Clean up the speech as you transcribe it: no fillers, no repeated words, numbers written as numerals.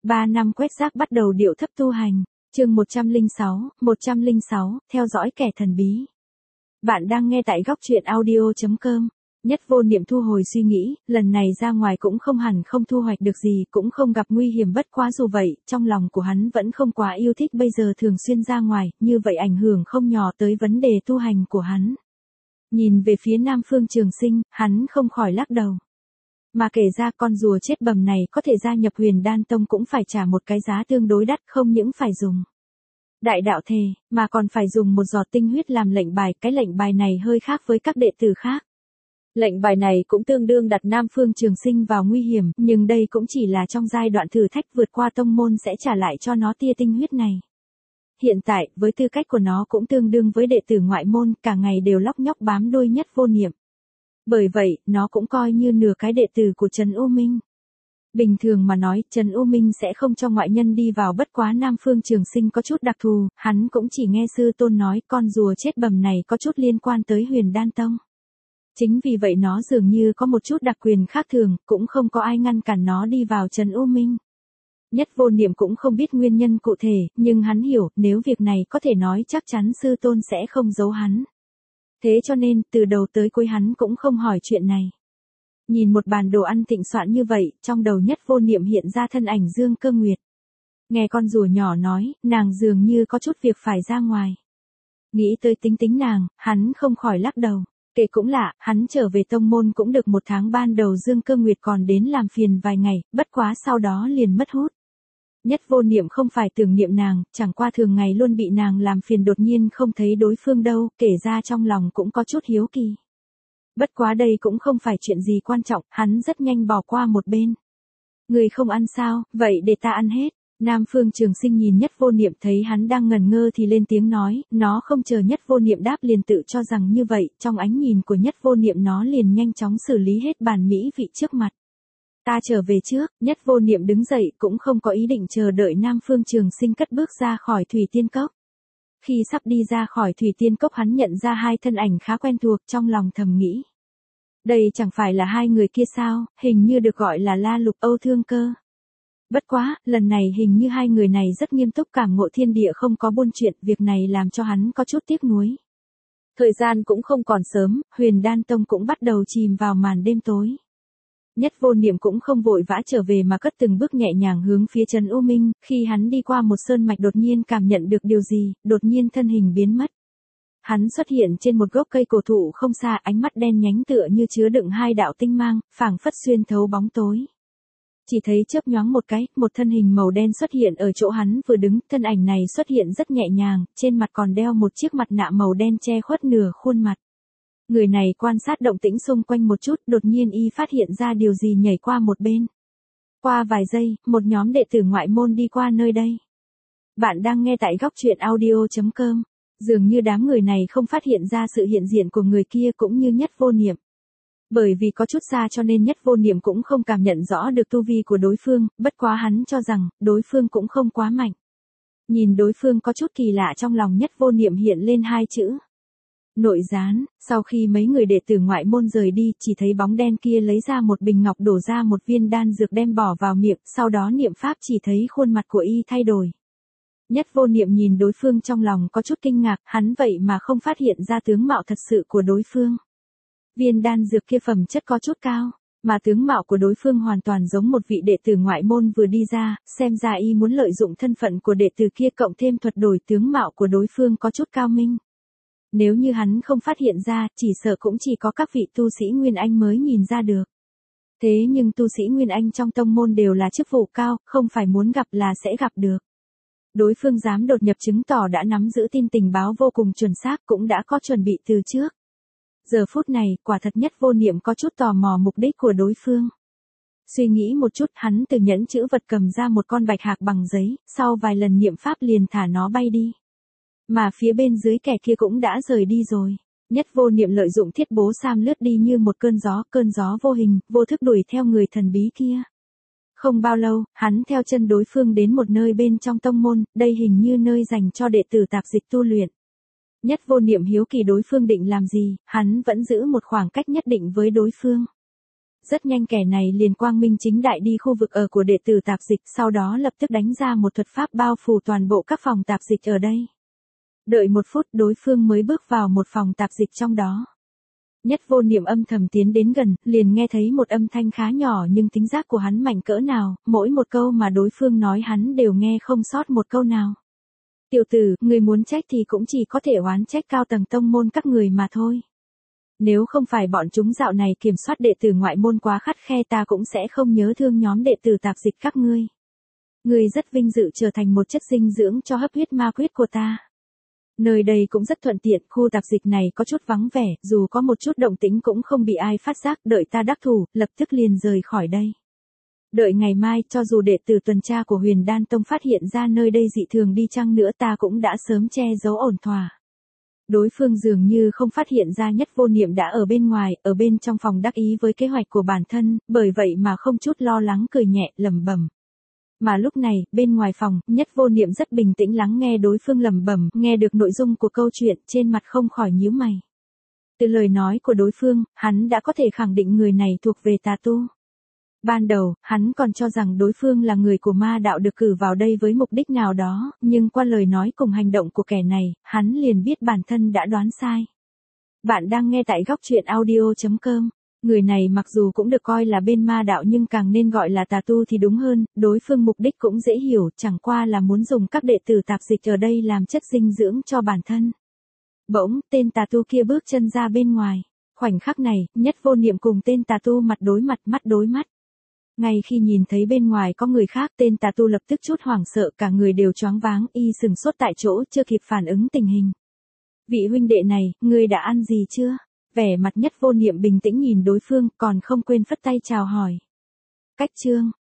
3 năm quét rác bắt đầu điệu thấp tu hành. Chương 106, theo dõi kẻ thần bí. Bạn đang nghe tại góc truyện audio.com. Nhất Vô Niệm thu hồi suy nghĩ, lần này ra ngoài cũng không hẳn không thu hoạch được gì, cũng không gặp nguy hiểm, bất quá dù vậy, trong lòng của hắn vẫn không quá yêu thích bây giờ thường xuyên ra ngoài, như vậy ảnh hưởng không nhỏ tới vấn đề tu hành của hắn. Nhìn về phía Nam Phương Trường Sinh, hắn không khỏi lắc đầu. Mà kể ra con rùa chết bầm này có thể gia nhập Huyền Đan Tông cũng phải trả một cái giá tương đối đắt, không những phải dùng đại đạo thề, mà còn phải dùng một giọt tinh huyết làm lệnh bài, cái lệnh bài này hơi khác với các đệ tử khác. Lệnh bài này cũng tương đương đặt Nam Phương Trường Sinh vào nguy hiểm, nhưng đây cũng chỉ là trong giai đoạn thử thách, vượt qua tông môn sẽ trả lại cho nó tia tinh huyết này. Hiện tại, với tư cách của nó cũng tương đương với đệ tử ngoại môn, cả ngày đều lóc nhóc bám đuôi Nhất Vô Niệm. Bởi vậy, nó cũng coi như nửa cái đệ tử của Trần U Minh. Bình thường mà nói, Trần U Minh sẽ không cho ngoại nhân đi vào, bất quá Nam Phương Trường Sinh có chút đặc thù, hắn cũng chỉ nghe sư tôn nói con rùa chết bầm này có chút liên quan tới Huyền Đan Tông. Chính vì vậy nó dường như có một chút đặc quyền khác thường, cũng không có ai ngăn cản nó đi vào Trần U Minh. Nhất Vô Niệm cũng không biết nguyên nhân cụ thể, nhưng hắn hiểu, nếu việc này có thể nói chắc chắn sư tôn sẽ không giấu hắn. Thế cho nên, từ đầu tới cuối hắn cũng không hỏi chuyện này. Nhìn một bàn đồ ăn thịnh soạn như vậy, trong đầu Nhất Vô Niệm hiện ra thân ảnh Dương Cơ Nguyệt. Nghe con rùa nhỏ nói, nàng dường như có chút việc phải ra ngoài. Nghĩ tới tính nàng, hắn không khỏi lắc đầu. Kể cũng lạ, hắn trở về tông môn cũng được 1 tháng, ban đầu Dương Cơ Nguyệt còn đến làm phiền vài ngày, bất quá sau đó liền mất hút. Nhất Vô Niệm không phải tưởng niệm nàng, chẳng qua thường ngày luôn bị nàng làm phiền, đột nhiên không thấy đối phương đâu, kể ra trong lòng cũng có chút hiếu kỳ. Bất quá đây cũng không phải chuyện gì quan trọng, hắn rất nhanh bỏ qua một bên. Người không ăn sao, vậy để ta ăn hết. Nam Phương Trường Sinh nhìn Nhất Vô Niệm, thấy hắn đang ngần ngơ thì lên tiếng nói, nó không chờ Nhất Vô Niệm đáp liền tự cho rằng như vậy, trong ánh nhìn của Nhất Vô Niệm nó liền nhanh chóng xử lý hết bàn mỹ vị trước mặt. Ta trở về trước. Nhất Vô Niệm đứng dậy, cũng không có ý định chờ đợi Nam Phương Trường Sinh cất bước ra khỏi Thủy Tiên Cốc. Khi sắp đi ra khỏi Thủy Tiên Cốc, hắn nhận ra 2 thân ảnh khá quen thuộc, trong lòng thầm nghĩ. Đây chẳng phải là 2 người kia sao, hình như được gọi là La Lục, Âu Thương Cơ. Bất quá, lần này hình như 2 người này rất nghiêm túc, cảm ngộ thiên địa không có buôn chuyện, việc này làm cho hắn có chút tiếc nuối. Thời gian cũng không còn sớm, Huyền Đan Tông cũng bắt đầu chìm vào màn đêm tối. Nhất Vô Niệm cũng không vội vã trở về mà cất từng bước nhẹ nhàng hướng phía Trần U Minh, khi hắn đi qua một sơn mạch đột nhiên cảm nhận được điều gì, đột nhiên thân hình biến mất. Hắn xuất hiện trên một gốc cây cổ thụ không xa, ánh mắt đen nhánh tựa như chứa đựng 2 đạo tinh mang, phảng phất xuyên thấu bóng tối. Chỉ thấy chớp nhoáng một cái, một thân hình màu đen xuất hiện ở chỗ hắn vừa đứng, thân ảnh này xuất hiện rất nhẹ nhàng, trên mặt còn đeo một chiếc mặt nạ màu đen che khuất nửa khuôn mặt. Người này quan sát động tĩnh xung quanh một chút, đột nhiên y phát hiện ra điều gì, nhảy qua một bên. Qua vài giây, một nhóm đệ tử ngoại môn đi qua nơi đây. Bạn đang nghe tại góc truyện audio.com. Dường như đám người này không phát hiện ra sự hiện diện của người kia cũng như Nhất Vô Niệm. Bởi vì có chút xa cho nên Nhất Vô Niệm cũng không cảm nhận rõ được tu vi của đối phương, bất quá hắn cho rằng, đối phương cũng không quá mạnh. Nhìn đối phương có chút kỳ lạ, trong lòng Nhất Vô Niệm hiện lên 2 chữ. Nội gián. Sau khi mấy người đệ tử ngoại môn rời đi, chỉ thấy bóng đen kia lấy ra một bình ngọc, đổ ra một viên đan dược đem bỏ vào miệng, sau đó niệm pháp, chỉ thấy khuôn mặt của y thay đổi. Nhất Vô Niệm nhìn đối phương trong lòng có chút kinh ngạc, hắn vậy mà không phát hiện ra tướng mạo thật sự của đối phương. Viên đan dược kia phẩm chất có chút cao, mà tướng mạo của đối phương hoàn toàn giống một vị đệ tử ngoại môn vừa đi ra, xem ra y muốn lợi dụng thân phận của đệ tử kia cộng thêm thuật đổi tướng mạo của đối phương có chút cao minh. Nếu như hắn không phát hiện ra, chỉ sợ cũng chỉ có các vị tu sĩ Nguyên Anh mới nhìn ra được. Thế nhưng tu sĩ Nguyên Anh trong tông môn đều là chức vụ cao, không phải muốn gặp là sẽ gặp được. Đối phương dám đột nhập chứng tỏ đã nắm giữ tin tình báo vô cùng chuẩn xác, cũng đã có chuẩn bị từ trước. Giờ phút này, quả thật Nhất Vô Niệm có chút tò mò mục đích của đối phương. Suy nghĩ một chút, hắn từ nhẫn chữ vật cầm ra một con bạch hạc bằng giấy, sau vài lần niệm pháp liền thả nó bay đi. Mà phía bên dưới kẻ kia cũng đã rời đi rồi. Nhất Vô Niệm lợi dụng thiết bố sam lướt đi như một cơn gió vô hình, vô thức đuổi theo người thần bí kia. Không bao lâu, hắn theo chân đối phương đến một nơi bên trong tông môn, đây hình như nơi dành cho đệ tử tạp dịch tu luyện. Nhất Vô Niệm hiếu kỳ đối phương định làm gì, hắn vẫn giữ một khoảng cách nhất định với đối phương. Rất nhanh kẻ này liền quang minh chính đại đi khu vực ở của đệ tử tạp dịch, sau đó lập tức đánh ra một thuật pháp bao phủ toàn bộ các phòng tạp dịch ở đây. Đợi 1 phút đối phương mới bước vào một phòng tạp dịch trong đó. Nhất Vô Niệm âm thầm tiến đến gần, liền nghe thấy một âm thanh khá nhỏ nhưng tính giác của hắn mạnh cỡ nào, mỗi một câu mà đối phương nói hắn đều nghe không sót một câu nào. Tiểu tử, người muốn trách thì cũng chỉ có thể oán trách cao tầng tông môn các người mà thôi. Nếu không phải bọn chúng dạo này kiểm soát đệ tử ngoại môn quá khắt khe ta cũng sẽ không nhớ thương nhóm đệ tử tạp dịch các ngươi. Ngươi rất vinh dự trở thành một chất dinh dưỡng cho hấp huyết ma quyết của ta. Nơi đây cũng rất thuận tiện, khu tạp dịch này có chút vắng vẻ, dù có một chút động tĩnh cũng không bị ai phát giác, đợi ta đắc thủ, lập tức liền rời khỏi đây. Đợi ngày mai, cho dù đệ tử tuần tra của Huyền Đan Tông phát hiện ra nơi đây dị thường đi chăng nữa ta cũng đã sớm che giấu ổn thỏa. Đối phương dường như không phát hiện ra Nhất Vô Niệm đã ở bên ngoài, ở bên trong phòng đắc ý với kế hoạch của bản thân, bởi vậy mà không chút lo lắng cười nhẹ, lẩm bẩm. Mà lúc này, bên ngoài phòng, Nhất Vô Niệm rất bình tĩnh lắng nghe đối phương lẩm bẩm, nghe được nội dung của câu chuyện, trên mặt không khỏi nhíu mày. Từ lời nói của đối phương, hắn đã có thể khẳng định người này thuộc về tà tu. Ban đầu, hắn còn cho rằng đối phương là người của ma đạo được cử vào đây với mục đích nào đó, nhưng qua lời nói cùng hành động của kẻ này, hắn liền biết bản thân đã đoán sai. Bạn đang nghe tại góc truyện audio.com. Người này mặc dù cũng được coi là bên ma đạo nhưng càng nên gọi là tà tu thì đúng hơn, đối phương mục đích cũng dễ hiểu, chẳng qua là muốn dùng các đệ tử tạp dịch ở đây làm chất dinh dưỡng cho bản thân. Bỗng, tên tà tu kia bước chân ra bên ngoài. Khoảnh khắc này, Nhất Vô Niệm cùng tên tà tu mặt đối mặt, mắt đối mắt. Ngay khi nhìn thấy bên ngoài có người khác, tên tà tu lập tức chút hoảng sợ, cả người đều choáng váng, y sừng sốt tại chỗ, chưa kịp phản ứng tình hình. Vị huynh đệ này, ngươi đã ăn gì chưa? Vẻ mặt Nhất Vô Niệm bình tĩnh nhìn đối phương, còn không quên phất tay chào hỏi. Cách chương.